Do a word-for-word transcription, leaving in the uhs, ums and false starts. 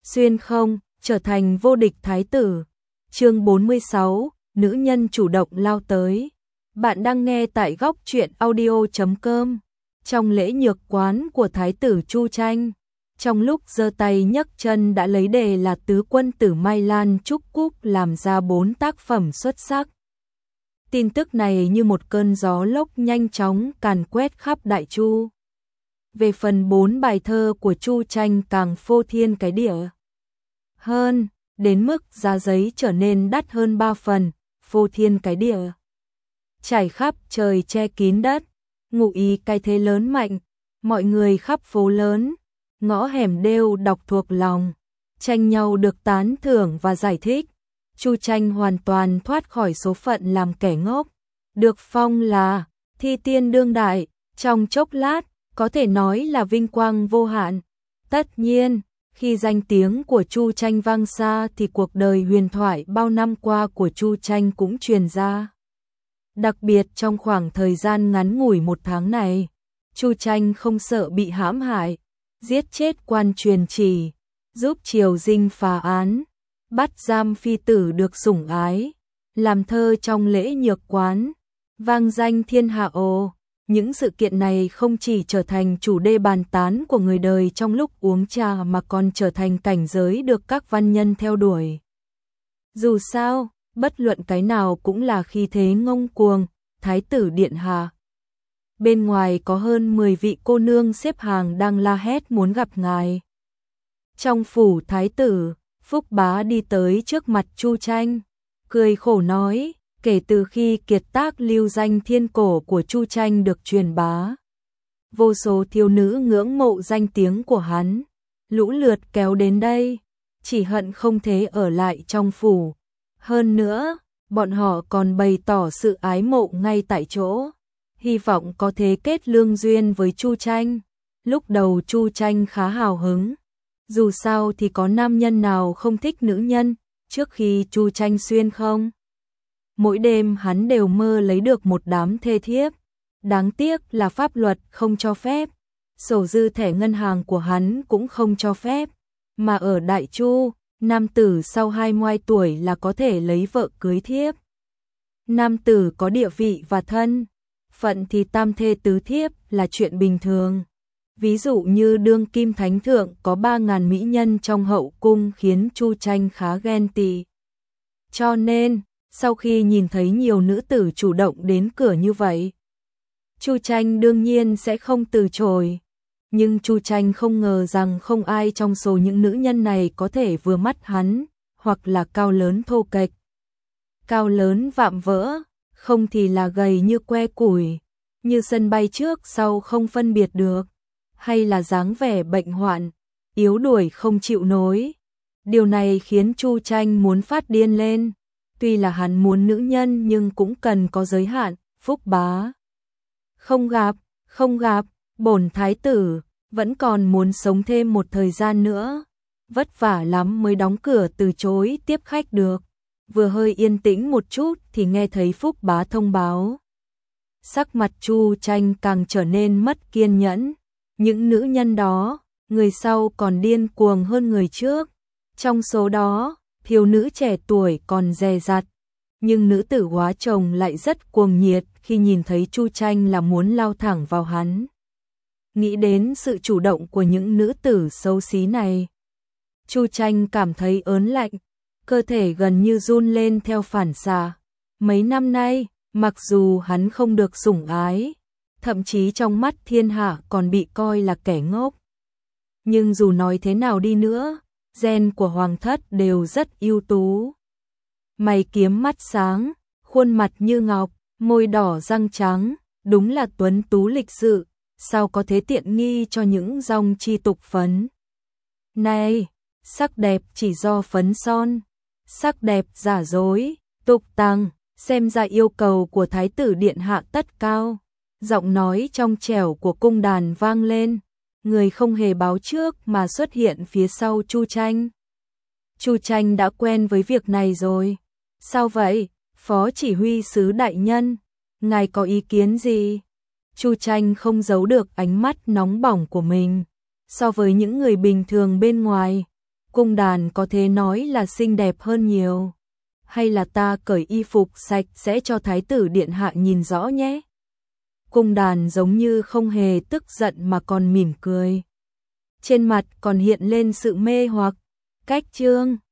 xuyên không, trở thành vô địch thái tử. Chương bốn mươi sáu, nữ nhân chủ động lao tới. Bạn đang nghe tại góc truyện audio chấm com. Trong lễ nhược quán của thái tử Chu Tranh, trong lúc giơ tay nhấc chân đã lấy đề là tứ quân tử Mai Lan Trúc Cúc làm ra bốn tác phẩm xuất sắc. Tin tức này như một cơn gió lốc nhanh chóng càn quét khắp Đại Chu. Về phần bốn bài thơ của Chu Tranh càng phô thiên cái địa hơn, đến mức giá giấy trở nên đắt hơn ba phần, phô thiên cái địa. Trải khắp trời che kín đất, ngụ ý cái thế lớn mạnh, mọi người khắp phố lớn, ngõ hẻm đều đọc thuộc lòng, tranh nhau được tán thưởng và giải thích. Chu Tranh hoàn toàn thoát khỏi số phận làm kẻ ngốc, được phong là thi tiên đương đại, trong chốc lát có thể nói là vinh quang vô hạn. Tất nhiên, khi danh tiếng của Chu Tranh vang xa thì cuộc đời huyền thoại bao năm qua của Chu Tranh cũng truyền ra. Đặc biệt trong khoảng thời gian ngắn ngủi một tháng này, Chu Tranh không sợ bị hãm hại, giết chết quan truyền chỉ, giúp triều dinh phá án, bắt giam phi tử được sủng ái, làm thơ trong lễ nhược quán, vang danh thiên hạ ồ. Những sự kiện này không chỉ trở thành chủ đề bàn tán của người đời trong lúc uống trà mà còn trở thành cảnh giới được các văn nhân theo đuổi. Dù sao, bất luận cái nào cũng là khí thế ngông cuồng, thái tử điện hạ. Bên ngoài có hơn mười vị cô nương xếp hàng đang la hét muốn gặp ngài. Trong phủ thái tử, Phúc Bá đi tới trước mặt Chu Tranh, cười khổ nói, kể từ khi kiệt tác lưu danh thiên cổ của Chu Tranh được truyền bá, vô số thiếu nữ ngưỡng mộ danh tiếng của hắn, lũ lượt kéo đến đây, chỉ hận không thể ở lại trong phủ. Hơn nữa, bọn họ còn bày tỏ sự ái mộ ngay tại chỗ, hy vọng có thể kết lương duyên với Chu Tranh. Lúc đầu Chu Tranh khá hào hứng, dù sao thì có nam nhân nào không thích nữ nhân, trước khi Chu Tranh xuyên không? Mỗi đêm hắn đều mơ lấy được một đám thê thiếp, đáng tiếc là pháp luật không cho phép, sổ dư thẻ ngân hàng của hắn cũng không cho phép, mà ở Đại Chu, nam tử sau hai mươi tuổi là có thể lấy vợ cưới thiếp. Nam tử có địa vị và thân phận thì tam thê tứ thiếp là chuyện bình thường. Ví dụ như đương kim thánh thượng có ba ngàn mỹ nhân trong hậu cung khiến Chu Tranh khá ghen tị. Cho nên, sau khi nhìn thấy nhiều nữ tử chủ động đến cửa như vậy, Chu Tranh đương nhiên sẽ không từ chối. Nhưng Chu Tranh không ngờ rằng không ai trong số những nữ nhân này có thể vừa mắt hắn, hoặc là cao lớn thô kệch, cao lớn vạm vỡ, không thì là gầy như que củi, như sân bay trước sau không phân biệt được, hay là dáng vẻ bệnh hoạn, yếu đuối không chịu nổi. Điều này khiến Chu Tranh muốn phát điên lên. Tuy là hắn muốn nữ nhân nhưng cũng cần có giới hạn. Phúc Bá không gặp, không gặp, bổn thái tử vẫn còn muốn sống thêm một thời gian nữa, vất vả lắm mới đóng cửa từ chối tiếp khách được. Vừa hơi yên tĩnh một chút thì nghe thấy Phúc Bá thông báo. Sắc mặt Chu Tranh càng trở nên mất kiên nhẫn. Những nữ nhân đó, người sau còn điên cuồng hơn người trước. Trong số đó, thiếu nữ trẻ tuổi còn dè dặt, nhưng nữ tử hóa chồng lại rất cuồng nhiệt khi nhìn thấy Chu Tranh là muốn lao thẳng vào hắn. Nghĩ đến sự chủ động của những nữ tử xấu xí này, Chu Tranh cảm thấy ớn lạnh, cơ thể gần như run lên theo phản xạ. Mấy năm nay, mặc dù hắn không được sủng ái, thậm chí trong mắt thiên hạ còn bị coi là kẻ ngốc, nhưng dù nói thế nào đi nữa, gen của hoàng thất đều rất ưu tú. Mày kiếm mắt sáng, khuôn mặt như ngọc, môi đỏ răng trắng, đúng là tuấn tú lịch sự, sao có thế tiện nghi cho những dòng chi tục phấn. Này, sắc đẹp chỉ do phấn son, sắc đẹp giả dối, tục tằng, xem ra yêu cầu của thái tử điện hạ tất cao. Giọng nói trong trẻo của cung đàn vang lên, người không hề báo trước mà xuất hiện phía sau Chu Tranh. Chu Tranh đã quen với việc này rồi. Sao vậy, phó chỉ huy sứ đại nhân, ngài có ý kiến gì? Chu Tranh không giấu được ánh mắt nóng bỏng của mình. So với những người bình thường bên ngoài, Cung đàn có thể nói là xinh đẹp hơn nhiều. Hay là ta cởi y phục sạch sẽ cho thái tử điện hạ nhìn rõ nhé. Cung đàn giống như không hề tức giận mà còn mỉm cười. Trên mặt còn hiện lên sự mê hoặc. Cách chương